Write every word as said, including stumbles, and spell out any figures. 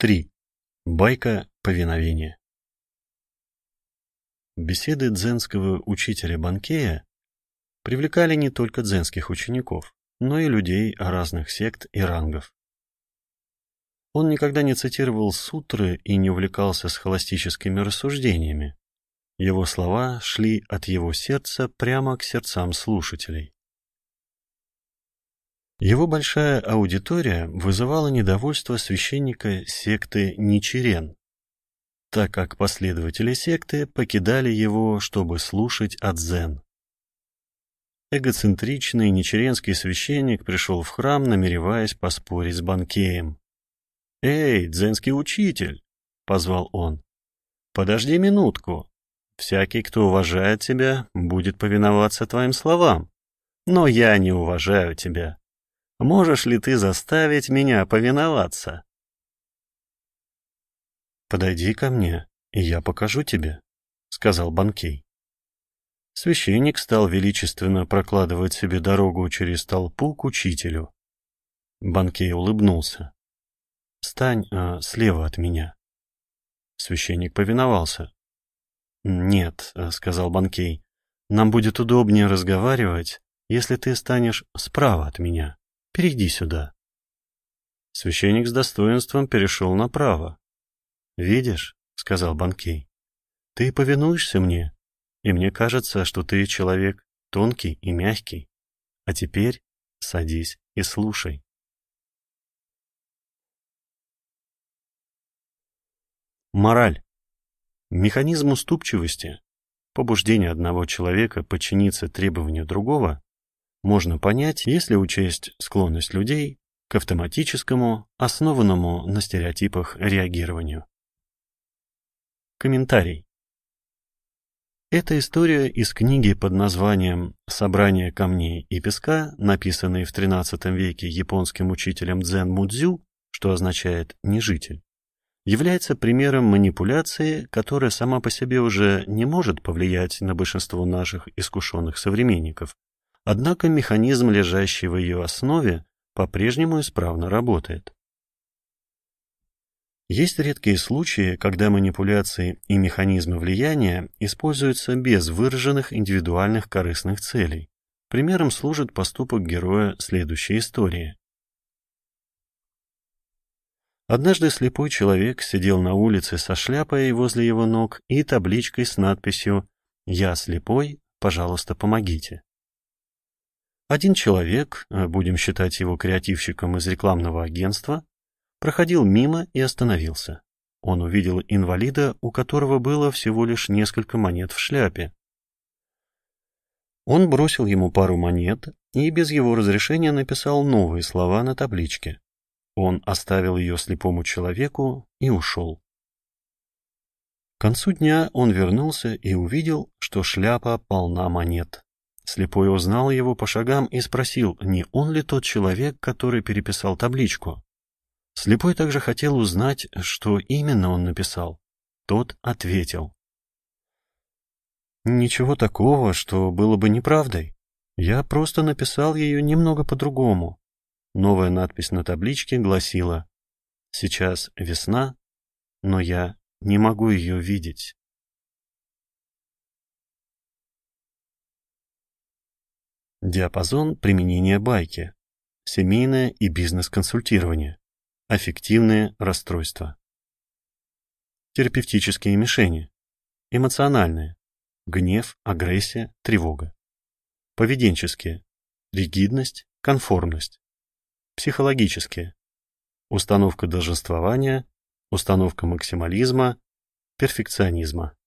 три. Байка повиновения. Беседы дзенского учителя Банкея привлекали не только дзенских учеников, но и людей разных сект и рангов. Он никогда не цитировал сутры и не увлекался схоластическими рассуждениями. Его слова шли от его сердца прямо к сердцам слушателей. Его большая аудитория вызывала недовольство священника секты Ничирен, так как последователи секты покидали его, чтобы слушать о дзен. Эгоцентричный ничиренский священник пришел в храм, намереваясь поспорить с Банкеем. «Эй, дзенский учитель!» — позвал он. «Подожди минутку. Всякий, кто уважает тебя, будет повиноваться твоим словам. Но я не уважаю тебя. Можешь ли ты заставить меня повиноваться?» «Подойди ко мне, и я покажу тебе», — сказал Банкей. Священник стал величественно прокладывать себе дорогу через толпу к учителю. Банкей улыбнулся. «Стань а, слева от меня». Священник повиновался. «Нет», — сказал Банкей, — «нам будет удобнее разговаривать, если ты станешь справа от меня. Перейди сюда». Священник с достоинством перешел направо. «Видишь», — сказал Банкей, — «ты повинуешься мне, и мне кажется, что ты человек тонкий и мягкий. А теперь садись и слушай». Мораль. Механизм уступчивости, побуждение одного человека подчиниться требованию другого, можно понять, если учесть склонность людей к автоматическому, основанному на стереотипах реагированию. Комментарий. Эта история из книги под названием «Собрание камней и песка», написанной в тринадцатом веке японским учителем дзен Мудзю, что означает «нежитель», является примером манипуляции, которая сама по себе уже не может повлиять на большинство наших искушенных современников. Однако механизм, лежащий в ее основе, по-прежнему исправно работает. Есть редкие случаи, когда манипуляции и механизмы влияния используются без выраженных индивидуальных корыстных целей. Примером служит поступок героя следующей истории. Однажды слепой человек сидел на улице со шляпой возле его ног и табличкой с надписью «Я слепой, пожалуйста, помогите». Один человек, будем считать его креативщиком из рекламного агентства, проходил мимо и остановился. Он увидел инвалида, у которого было всего лишь несколько монет в шляпе. Он бросил ему пару монет и без его разрешения написал новые слова на табличке. Он оставил ее слепому человеку и ушел. К концу дня он вернулся и увидел, что шляпа полна монет. Слепой узнал его по шагам и спросил, не он ли тот человек, который переписал табличку. Слепой также хотел узнать, что именно он написал. Тот ответил: «Ничего такого, что было бы неправдой. Я просто написал ее немного по-другому». Новая надпись на табличке гласила: «Сейчас весна, но я не могу ее видеть». Диапазон применения байки. Семейное и бизнес-консультирование. Аффективные расстройства. Терапевтические мишени. Эмоциональные. Гнев, агрессия, тревога. Поведенческие. Ригидность, конформность. Психологические. Установка долженствования, установка максимализма, перфекционизма.